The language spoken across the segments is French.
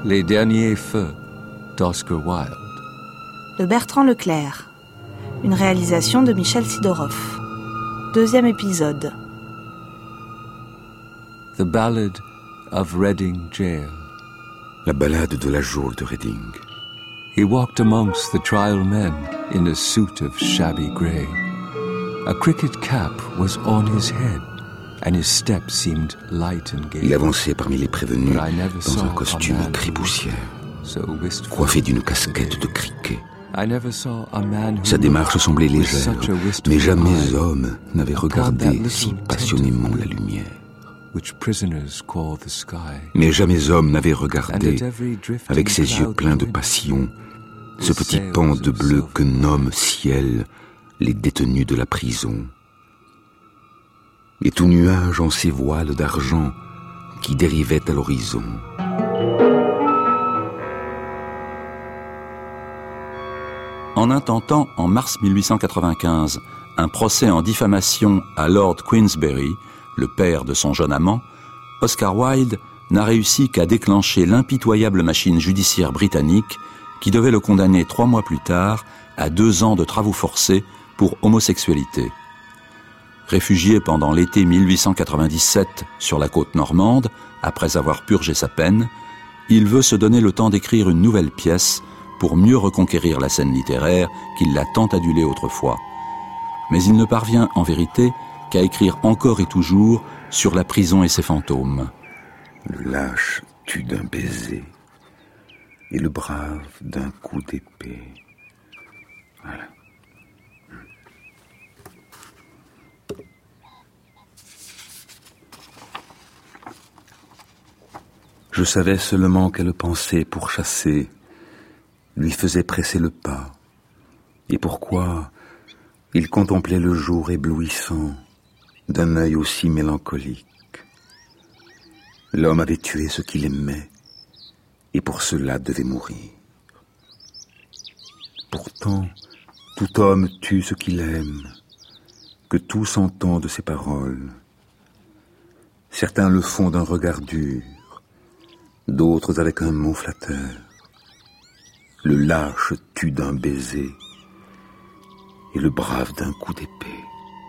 Les derniers feux d'Oscar Wilde. De Bertrand Leclerc. Une réalisation de Michel Sidorov. 2e épisode. The Ballad of Reading Jail. La ballade de la geôle de Reading. He walked amongst the trial men in a suit of shabby grey. A cricket cap was on his head, and his step seemed light and gay. Il avançait parmi les prévenus dans un costume crépoussière, coiffé d'une casquette de cricket. Sa démarche semblait légère, mais jamais homme n'avait regardé si passionnément la lumière. Mais jamais homme n'avait regardé, avec ses yeux pleins de passion, ce petit pan de bleu que nomment ciel les détenus de la prison. Et tout nuage en ces voiles d'argent qui dérivaient à l'horizon. En intentant, en mars 1895, un procès en diffamation à Lord Queensberry, le père de son jeune amant, Oscar Wilde n'a réussi qu'à déclencher l'impitoyable machine judiciaire britannique qui devait le condamner 3 mois plus tard à 2 ans de travaux forcés pour homosexualité. Réfugié pendant l'été 1897 sur la côte normande, après avoir purgé sa peine, il veut se donner le temps d'écrire une nouvelle pièce pour mieux reconquérir la scène littéraire qu'il l'a tant adulée autrefois. Mais il ne parvient en vérité qu'à écrire encore et toujours sur la prison et ses fantômes. Le lâche tue d'un baiser et le brave d'un coup d'épée. Voilà. Je savais seulement quelle pensée pour chasser lui faisait presser le pas, et pourquoi il contemplait le jour éblouissant d'un œil aussi mélancolique. L'homme avait tué ce qu'il aimait, et pour cela devait mourir. Pourtant, tout homme tue ce qu'il aime, que tous entendent ses paroles. Certains le font d'un regard dur, d'autres avec un mot flatteur. Le lâche tue d'un baiser et le brave d'un coup d'épée.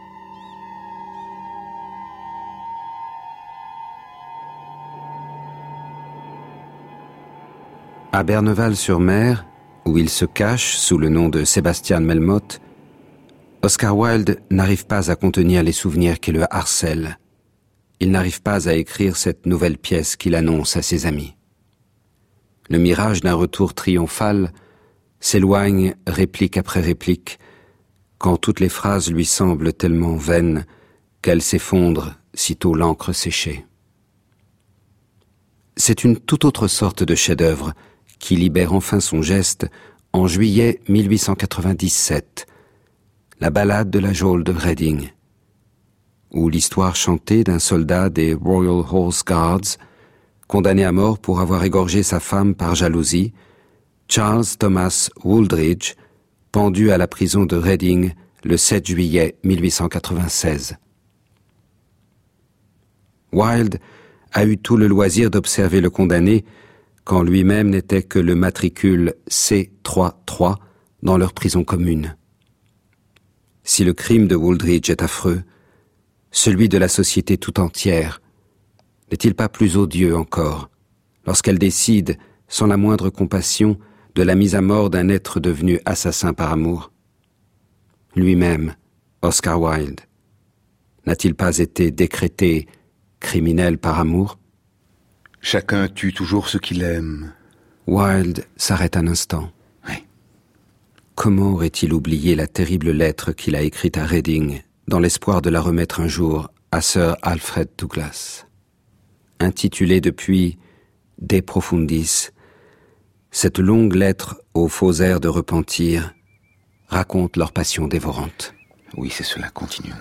À Berneval-sur-Mer, où il se cache sous le nom de Sébastien Melmoth, Oscar Wilde n'arrive pas à contenir les souvenirs qui le harcèlent. Il n'arrive pas à écrire cette nouvelle pièce qu'il annonce à ses amis. Le mirage d'un retour triomphal s'éloigne réplique après réplique, quand toutes les phrases lui semblent tellement vaines qu'elles s'effondrent sitôt l'encre séchée. C'est une toute autre sorte de chef-d'œuvre qui libère enfin son geste en juillet 1897, la ballade de la geôle de Reading, où l'histoire chantée d'un soldat des Royal Horse Guards, condamné à mort pour avoir égorgé sa femme par jalousie, Charles Thomas Wooldridge, pendu à la prison de Reading le 7 juillet 1896. Wilde a eu tout le loisir d'observer le condamné quand lui-même n'était que le matricule C33 dans leur prison commune. Si le crime de Wooldridge est affreux, celui de la société tout entière n'est-il pas plus odieux encore, lorsqu'elle décide, sans la moindre compassion, de la mise à mort d'un être devenu assassin par amour? Lui-même, Oscar Wilde, n'a-t-il pas été décrété criminel par amour? Chacun tue toujours ce qu'il aime. Wilde s'arrête un instant. Oui. Comment aurait-il oublié la terrible lettre qu'il a écrite à Reading, dans l'espoir de la remettre un jour à Sir Alfred Douglas? Intitulée depuis « De Profundis », cette longue lettre aux faux airs de repentir raconte leur passion dévorante. Oui, c'est cela, continuons.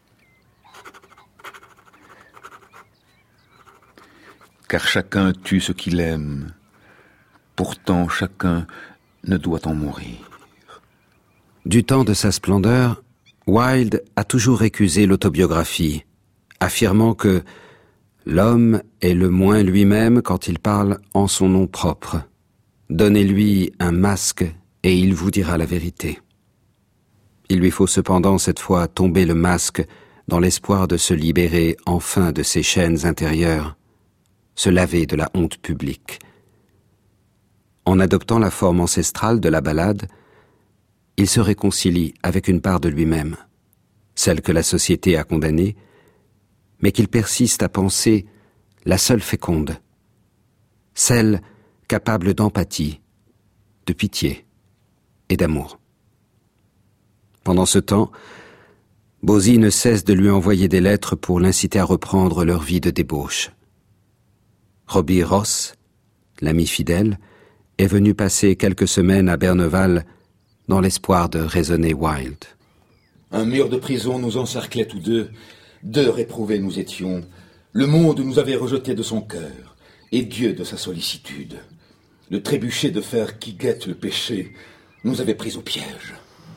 Car chacun tue ce qu'il aime, pourtant chacun ne doit en mourir. Du temps de sa splendeur, Wilde a toujours récusé l'autobiographie, affirmant que L'homme est le moins lui-même quand il parle en son nom propre. Donnez-lui un masque et il vous dira la vérité. Il lui faut cependant cette fois tomber le masque dans l'espoir de se libérer enfin de ses chaînes intérieures, se laver de la honte publique. En adoptant la forme ancestrale de la ballade, il se réconcilie avec une part de lui-même, celle que la société a condamnée, mais qu'il persiste à penser la seule féconde, celle capable d'empathie, de pitié et d'amour. Pendant ce temps, Bosie ne cesse de lui envoyer des lettres pour l'inciter à reprendre leur vie de débauche. Robbie Ross, l'ami fidèle, est venu passer quelques semaines à Berneval dans l'espoir de raisonner Wilde. Un mur de prison nous encerclait tous deux. Deux réprouvés nous étions. Le monde nous avait rejetés de son cœur, et Dieu de sa sollicitude. Le trébuchet de fer qui guette le péché nous avait pris au piège.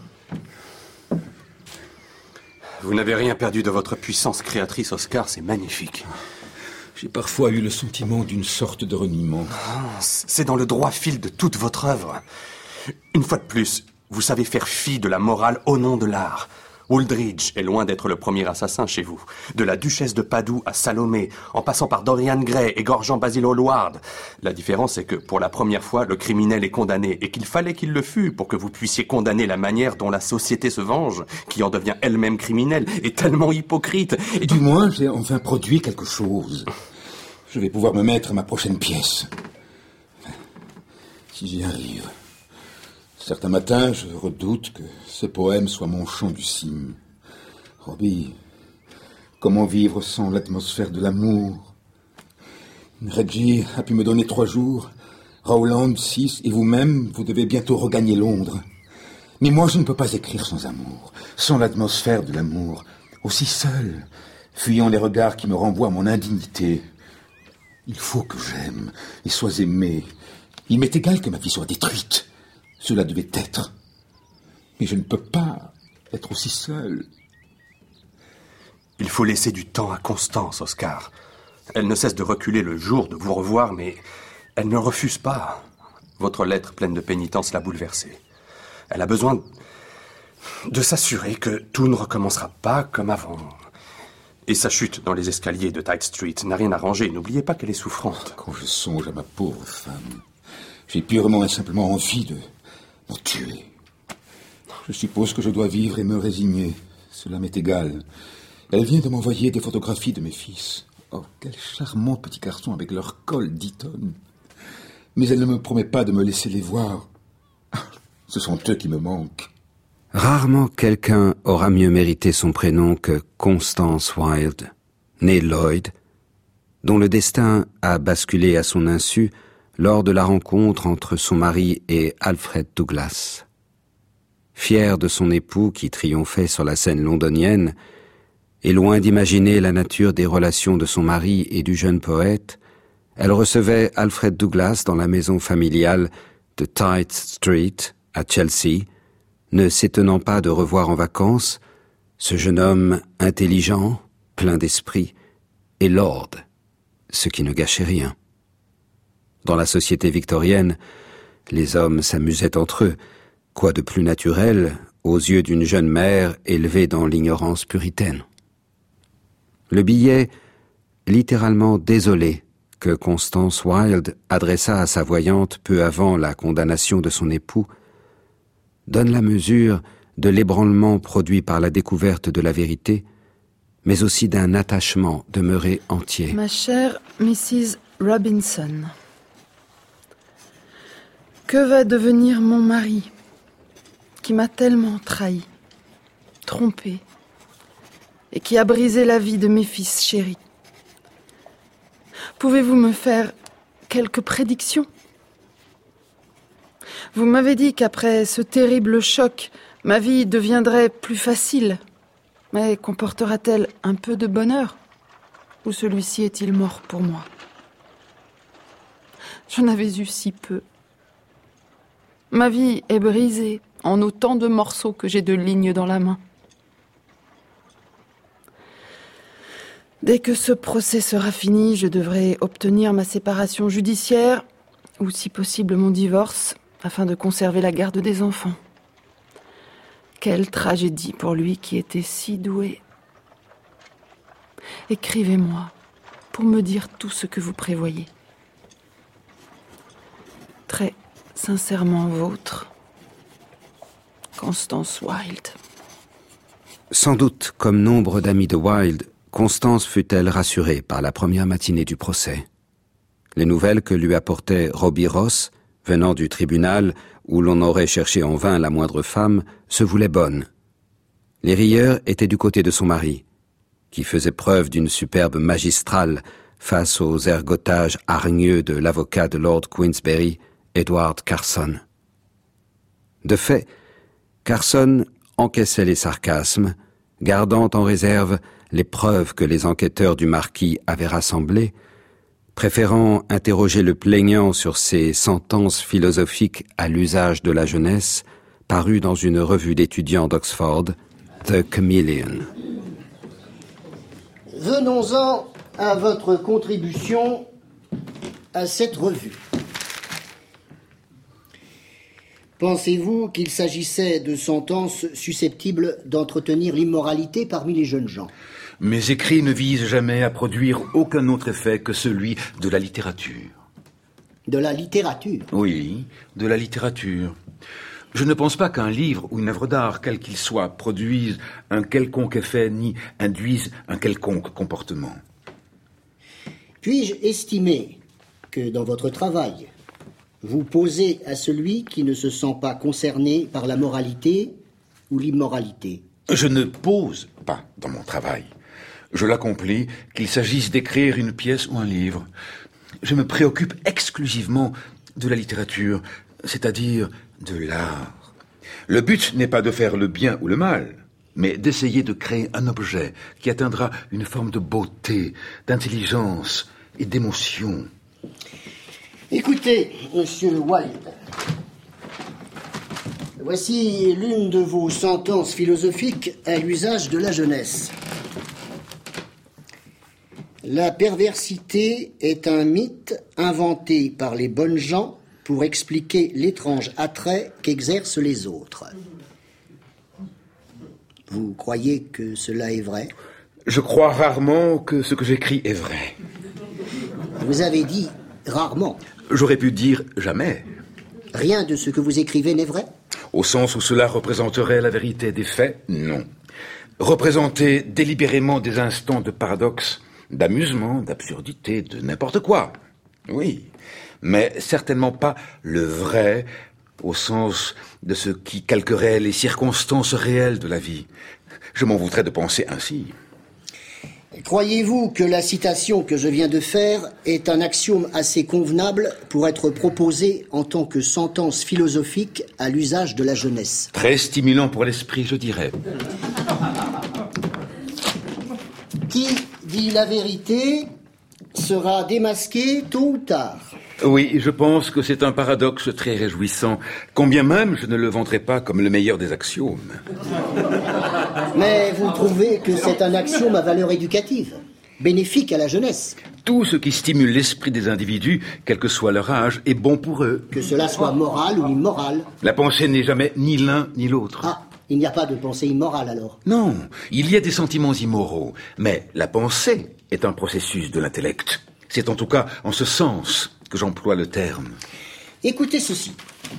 Vous n'avez rien perdu de votre puissance créatrice, Oscar, c'est magnifique. J'ai parfois eu le sentiment d'une sorte de reniement. C'est dans le droit fil de toute votre œuvre. Une fois de plus, vous savez faire fi de la morale au nom de l'art. Wooldridge est loin d'être le premier assassin chez vous. De la duchesse de Padoue à Salomé, en passant par Dorian Gray, égorgeant Basil Hallward. La différence est que, pour la première fois, le criminel est condamné, et qu'il fallait qu'il le fût pour que vous puissiez condamner la manière dont la société se venge, qui en devient elle-même criminelle, et tellement hypocrite. Et du moins, j'ai enfin produit quelque chose. Je vais pouvoir me mettre à ma prochaine pièce. Si j'y arrive. Certains matins, je redoute que ce poème soit mon chant du cygne. Robbie, comment vivre sans l'atmosphère de l'amour? Reggie a pu me donner 3 jours, Rowland 6, et vous-même, vous devez bientôt regagner Londres. Mais moi, je ne peux pas écrire sans amour, sans l'atmosphère de l'amour, aussi seul, fuyant les regards qui me renvoient à mon indignité. Il faut que j'aime et sois aimé. Il m'est égal que ma vie soit détruite. Cela devait être. Mais je ne peux pas être aussi seul. Il faut laisser du temps à Constance, Oscar. Elle ne cesse de reculer le jour de vous revoir, mais elle ne refuse pas. Votre lettre pleine de pénitence l'a bouleversée. Elle a besoin de s'assurer que tout ne recommencera pas comme avant. Et sa chute dans les escaliers de Tite Street n'a rien arrangé. N'oubliez pas qu'elle est souffrante. Quand je songe à ma pauvre femme, j'ai purement et simplement envie de m'en tuer. Je suppose que je dois vivre et me résigner. Cela m'est égal. Elle vient de m'envoyer des photographies de mes fils. Oh, quel charmant petit garçon avec leur col d'Eton. Mais elle ne me promet pas de me laisser les voir. Ce sont eux qui me manquent. Rarement quelqu'un aura mieux mérité son prénom que Constance Wilde, née Lloyd, dont le destin a basculé à son insu lors de la rencontre entre son mari et Alfred Douglas. Fière de son époux qui triomphait sur la scène londonienne, et loin d'imaginer la nature des relations de son mari et du jeune poète, elle recevait Alfred Douglas dans la maison familiale de Tite Street, à Chelsea, ne s'étonnant pas de revoir en vacances ce jeune homme intelligent, plein d'esprit, et lord, ce qui ne gâchait rien. Dans la société victorienne, les hommes s'amusaient entre eux, quoi de plus naturel aux yeux d'une jeune mère élevée dans l'ignorance puritaine. Le billet, littéralement désolé, que Constance Wilde adressa à sa voyante peu avant la condamnation de son époux, donne la mesure de l'ébranlement produit par la découverte de la vérité, mais aussi d'un attachement demeuré entier. Ma chère Mrs. Robinson, que va devenir mon mari, qui m'a tellement trahi, trompé, et qui a brisé la vie de mes fils chéris? Pouvez-vous me faire quelques prédictions? Vous m'avez dit qu'après ce terrible choc, ma vie deviendrait plus facile. Mais comportera-t-elle un peu de bonheur? Ou celui-ci est-il mort pour moi? J'en avais eu si peu. Ma vie est brisée en autant de morceaux que j'ai de lignes dans la main. Dès que ce procès sera fini, je devrai obtenir ma séparation judiciaire, ou si possible mon divorce, afin de conserver la garde des enfants. Quelle tragédie pour lui qui était si doué. Écrivez-moi pour me dire tout ce que vous prévoyez. Très sincèrement vôtre, Constance Wilde. Sans doute, comme nombre d'amis de Wilde, Constance fut-elle rassurée par la première matinée du procès. Les nouvelles que lui apportait Robbie Ross, venant du tribunal où l'on aurait cherché en vain la moindre femme, se voulaient bonnes. Les rieurs étaient du côté de son mari, qui faisait preuve d'une superbe magistrale face aux ergotages hargneux de l'avocat de Lord Queensberry, Edward Carson. De fait, Carson encaissait les sarcasmes, gardant en réserve les preuves que les enquêteurs du marquis avaient rassemblées, préférant interroger le plaignant sur ses sentences philosophiques à l'usage de la jeunesse, parues dans une revue d'étudiants d'Oxford, The Chameleon. Venons-en à votre contribution à cette revue. Pensez-vous qu'il s'agissait de sentences susceptibles d'entretenir l'immoralité parmi les jeunes gens ? Mes écrits ne visent jamais à produire aucun autre effet que celui de la littérature. De la littérature ? Oui, de la littérature. Je ne pense pas qu'un livre ou une œuvre d'art, quel qu'il soit, produise un quelconque effet ni induise un quelconque comportement. Puis-je estimer que dans votre travail, vous posez à celui qui ne se sent pas concerné par la moralité ou l'immoralité ? Je ne pose pas dans mon travail. Je l'accomplis, qu'il s'agisse d'écrire une pièce ou un livre. Je me préoccupe exclusivement de la littérature, c'est-à-dire de l'art. Le but n'est pas de faire le bien ou le mal, mais d'essayer de créer un objet qui atteindra une forme de beauté, d'intelligence et d'émotion. Écoutez, monsieur Wilde, voici l'une de vos sentences philosophiques à l'usage de la jeunesse. La perversité est un mythe inventé par les bonnes gens pour expliquer l'étrange attrait qu'exercent les autres. Vous croyez que cela est vrai ? Je crois rarement que ce que j'écris est vrai. Vous avez dit rarement. J'aurais pu dire jamais. Rien de ce que vous écrivez n'est vrai ? Au sens où cela représenterait la vérité des faits, non. Représenter délibérément des instants de paradoxe, d'amusement, d'absurdité, de n'importe quoi. Oui, mais certainement pas le vrai au sens de ce qui calquerait les circonstances réelles de la vie. Je m'en voudrais de penser ainsi. Croyez-vous que la citation que je viens de faire est un axiome assez convenable pour être proposé en tant que sentence philosophique à l'usage de la jeunesse ? Très stimulant pour l'esprit, je dirais. Qui dit la vérité sera démasqué tôt ou tard. Oui, je pense que c'est un paradoxe très réjouissant, combien même je ne le vendrai pas comme le meilleur des axiomes. Mais vous trouvez que c'est un axiome à valeur éducative, bénéfique à la jeunesse. Tout ce qui stimule l'esprit des individus, quel que soit leur âge, est bon pour eux. Que cela soit moral ou immoral. La pensée n'est jamais ni l'un ni l'autre. Ah, il n'y a pas de pensée immorale alors. Non, il y a des sentiments immoraux, mais la pensée est un processus de l'intellect. C'est en tout cas en ce sens que j'emploie le terme. Écoutez ceci.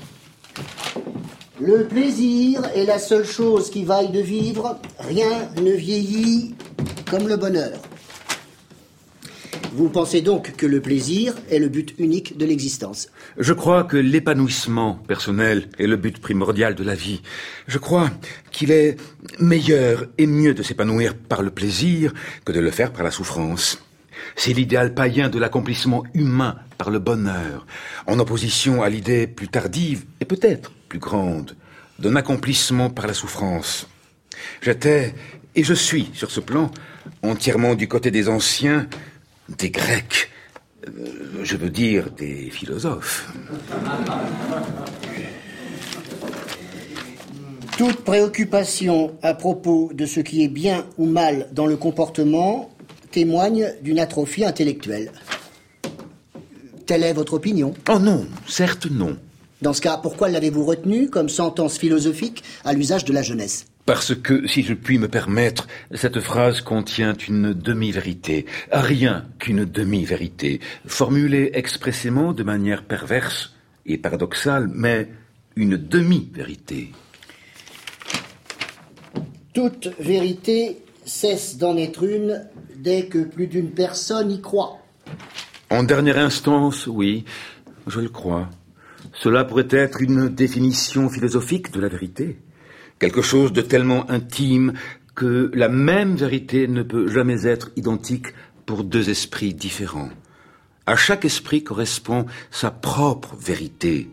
Le plaisir est la seule chose qui vaille de vivre. Rien ne vieillit comme le bonheur. Vous pensez donc que le plaisir est le but unique de l'existence ? Je crois que l'épanouissement personnel est le but primordial de la vie. Je crois qu'il est meilleur et mieux de s'épanouir par le plaisir que de le faire par la souffrance. C'est l'idéal païen de l'accomplissement humain par le bonheur, en opposition à l'idée plus tardive et peut-être plus grande d'un accomplissement par la souffrance. J'étais, et je suis sur ce plan, entièrement du côté des anciens, des Grecs, je veux dire des philosophes. Toute préoccupation à propos de ce qui est bien ou mal dans le comportement témoigne d'une atrophie intellectuelle. Telle est votre opinion? Oh non, certes non. Dans ce cas, pourquoi l'avez-vous retenu comme sentence philosophique à l'usage de la jeunesse? Parce que, si je puis me permettre, cette phrase contient une demi-vérité. Rien qu'une demi-vérité, formulée expressément de manière perverse et paradoxale, mais une demi-vérité. Toute vérité cesse d'en être une dès que plus d'une personne y croit. En dernière instance, oui, je le crois. Cela pourrait être une définition philosophique de la vérité. Quelque chose de tellement intime que la même vérité ne peut jamais être identique pour deux esprits différents. À chaque esprit correspond sa propre vérité.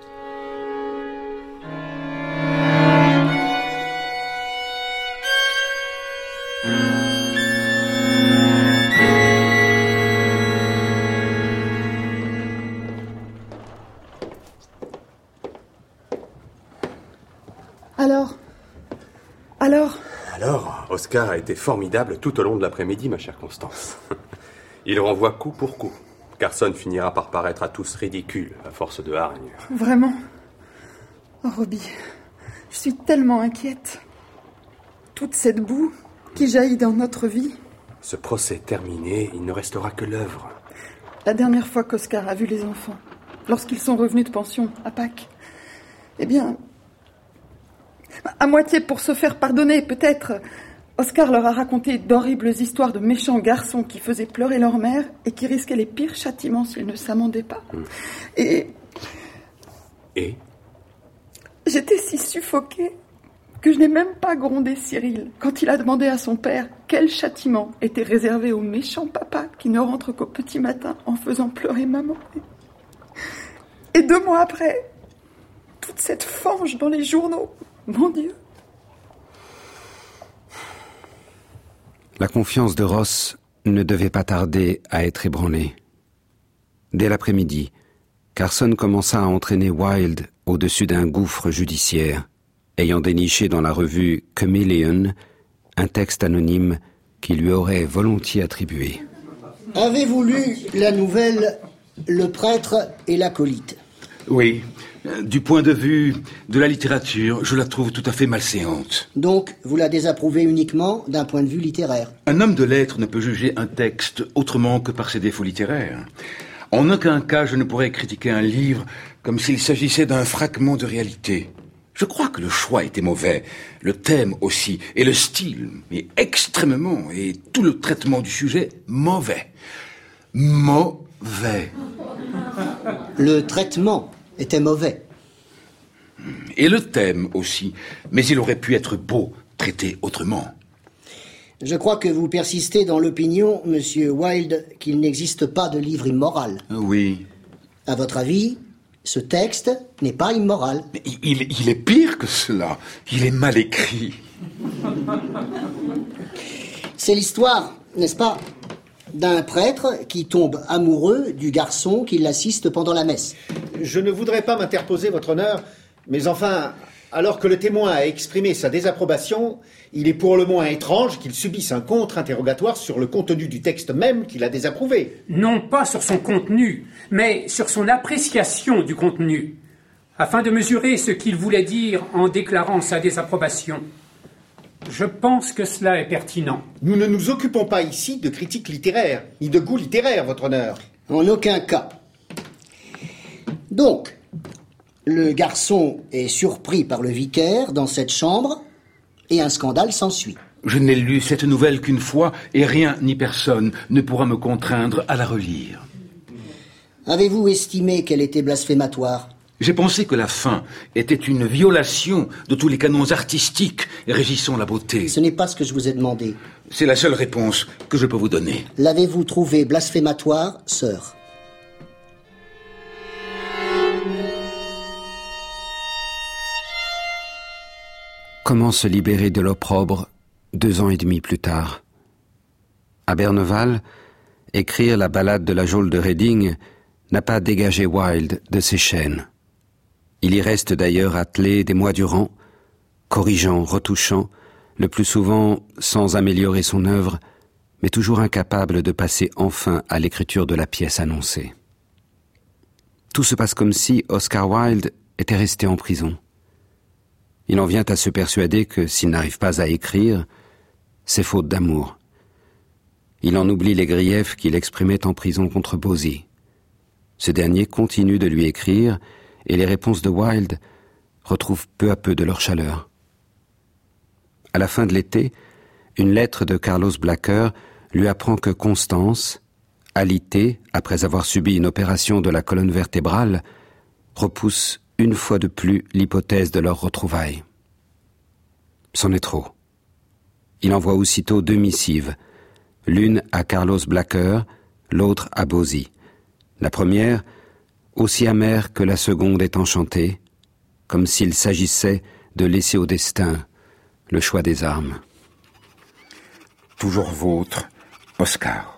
Alors, Oscar a été formidable tout au long de l'après-midi, ma chère Constance. Il renvoie coup pour coup. Carson finira par paraître à tous ridicule, à force de hargne. Vraiment? Oh, Robbie, je suis tellement inquiète. Toute cette boue qui jaillit dans notre vie. Ce procès terminé, il ne restera que l'œuvre. La dernière fois qu'Oscar a vu les enfants, lorsqu'ils sont revenus de pension, à Pâques, eh bien, à moitié pour se faire pardonner, peut-être, Oscar leur a raconté d'horribles histoires de méchants garçons qui faisaient pleurer leur mère et qui risquaient les pires châtiments s'ils ne s'amendaient pas. Et j'étais si suffoquée que je n'ai même pas grondé Cyril quand il a demandé à son père quel châtiment était réservé aux méchants papas qui ne rentrent qu'au petit matin en faisant pleurer maman. Et 2 mois après, toute cette fange dans les journaux, mon Dieu. La confiance de Ross ne devait pas tarder à être ébranlée. Dès l'après-midi, Carson commença à entraîner Wilde au-dessus d'un gouffre judiciaire, ayant déniché dans la revue Chameleon un texte anonyme qui lui aurait volontiers attribué. Avez-vous lu la nouvelle « Le prêtre et l'acolyte » ? Oui, du point de vue de la littérature, je la trouve tout à fait malséante. Donc, vous la désapprouvez uniquement d'un point de vue littéraire. Un homme de lettres ne peut juger un texte autrement que par ses défauts littéraires. En aucun cas, je ne pourrais critiquer un livre comme s'il s'agissait d'un fragment de réalité. Je crois que le choix était mauvais, le thème aussi, et le style, mais extrêmement, et tout le traitement du sujet, mauvais. Mauvais. Le traitement était mauvais. Et le thème aussi, mais il aurait pu être beau, traité autrement. Je crois que vous persistez dans l'opinion, monsieur Wilde, qu'il n'existe pas de livre immoral. Oui. À votre avis, ce texte n'est pas immoral. Mais il est pire que cela. Il est mal écrit. C'est l'histoire, n'est-ce pas, d'un prêtre qui tombe amoureux du garçon qui l'assiste pendant la messe. Je ne voudrais pas m'interposer, votre honneur, mais enfin, alors que le témoin a exprimé sa désapprobation, il est pour le moins étrange qu'il subisse un contre-interrogatoire sur le contenu du texte même qu'il a désapprouvé. Non pas sur son contenu, mais sur son appréciation du contenu, afin de mesurer ce qu'il voulait dire en déclarant sa désapprobation. Je pense que cela est pertinent. Nous ne nous occupons pas ici de critique littéraire, ni de goût littéraire, votre honneur. En aucun cas. Donc, le garçon est surpris par le vicaire dans cette chambre et un scandale s'ensuit. Je n'ai lu cette nouvelle qu'une fois et rien ni personne ne pourra me contraindre à la relire. Avez-vous estimé qu'elle était blasphématoire ? J'ai pensé que la fin était une violation de tous les canons artistiques régissant la beauté. Ce n'est pas ce que je vous ai demandé. C'est la seule réponse que je peux vous donner. L'avez-vous trouvée blasphématoire, sœur ? Comment se libérer de l'opprobre 2 ans et demi plus tard ? À Berneval, écrire la ballade de la geôle de Reading n'a pas dégagé Wilde de ses chaînes. Il y reste d'ailleurs attelé des mois durant, corrigeant, retouchant, le plus souvent sans améliorer son œuvre, mais toujours incapable de passer enfin à l'écriture de la pièce annoncée. Tout se passe comme si Oscar Wilde était resté en prison. Il en vient à se persuader que s'il n'arrive pas à écrire, c'est faute d'amour. Il en oublie les griefs qu'il exprimait en prison contre Bosie. Ce dernier continue de lui écrire et les réponses de Wilde retrouvent peu à peu de leur chaleur. À la fin de l'été, une lettre de Carlos Blacker lui apprend que Constance, alitée après avoir subi une opération de la colonne vertébrale, repousse une fois de plus l'hypothèse de leur retrouvaille. C'en est trop. Il envoie aussitôt 2 missives, l'une à Carlos Blacker, l'autre à Bosie. La première, aussi amère que la seconde, est enchantée, comme s'il s'agissait de laisser au destin le choix des armes. Toujours vôtre, Oscar.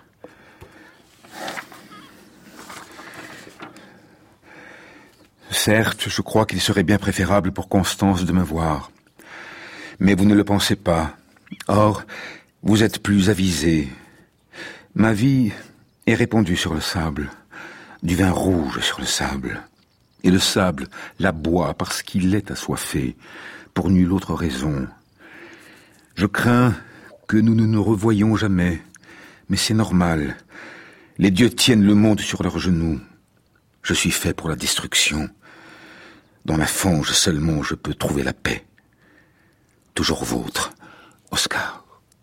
Certes, je crois qu'il serait bien préférable pour Constance de me voir. Mais vous ne le pensez pas. Or, vous êtes plus avisé. Ma vie est répandue sur le sable, du vin rouge sur le sable. Et le sable la boit parce qu'il est assoiffé, pour nulle autre raison. Je crains que nous ne nous revoyions jamais, mais c'est normal. Les dieux tiennent le monde sur leurs genoux. Je suis fait pour la destruction. Dans la fange seulement je peux trouver la paix. Toujours vôtre, Oscar.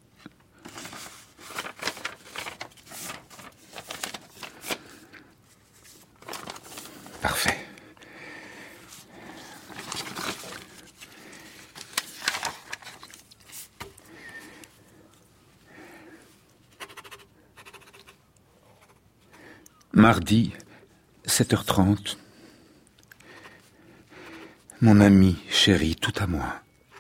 Parfait. Mardi, 7h30. Mon ami chéri, tout à moi.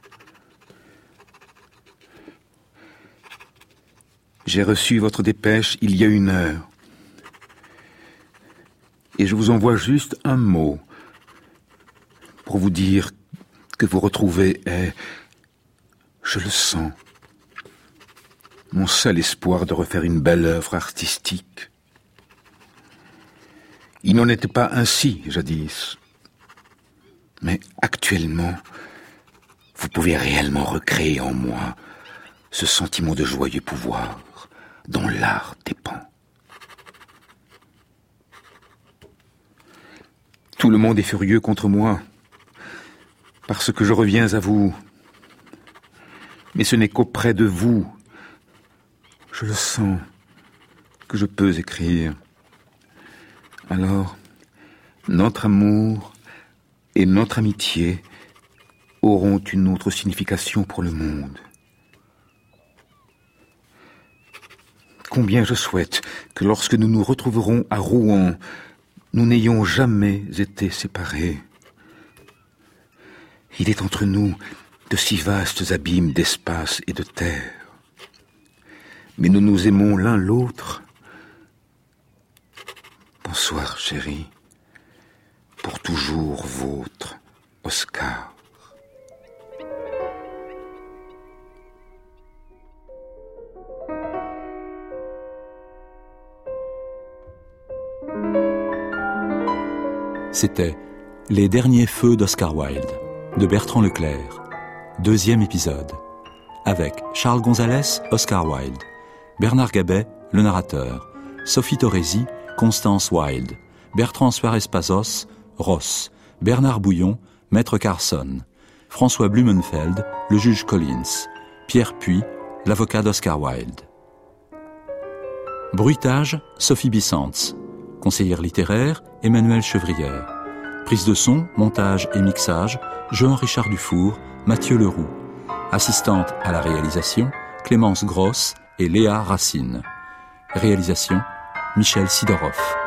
J'ai reçu votre dépêche il y a 1 heure. Et je vous envoie juste un mot pour vous dire que vous retrouvez est, je le sens, mon seul espoir de refaire une belle œuvre artistique. Il n'en était pas ainsi jadis. Mais actuellement, vous pouvez réellement recréer en moi ce sentiment de joyeux pouvoir dont l'art dépend. Tout le monde est furieux contre moi, parce que je reviens à vous. Mais ce n'est qu'auprès de vous, je le sens, que je peux écrire. Alors, notre amour et notre amitié auront une autre signification pour le monde. Combien je souhaite que lorsque nous nous retrouverons à Rouen, nous n'ayons jamais été séparés. Il est entre nous de si vastes abîmes d'espace et de terre. Mais nous nous aimons l'un l'autre. Bonsoir, chérie. Pour toujours vôtre, Oscar. C'était Les derniers feux d'Oscar Wilde, de Bertrand Leclerc, 2e épisode, avec Charles Gonzalez, Oscar Wilde, Bernard Gabet, le narrateur, Sophie Torresi, Constance Wilde, Bertrand Suarez-Pazos, Ross, Bernard Bouillon, Maître Carson, François Blumenfeld, le juge Collins, Pierre Puy, l'avocat d'Oscar Wilde. Bruitage, Sophie Bissantz. Conseillère littéraire, Emmanuelle Chevrière. Prise de son, montage et mixage, Jean-Richard Dufour, Mathieu Leroux. Assistante à la réalisation, Clémence Grosse et Léa Racine. Réalisation, Michel Sidorov.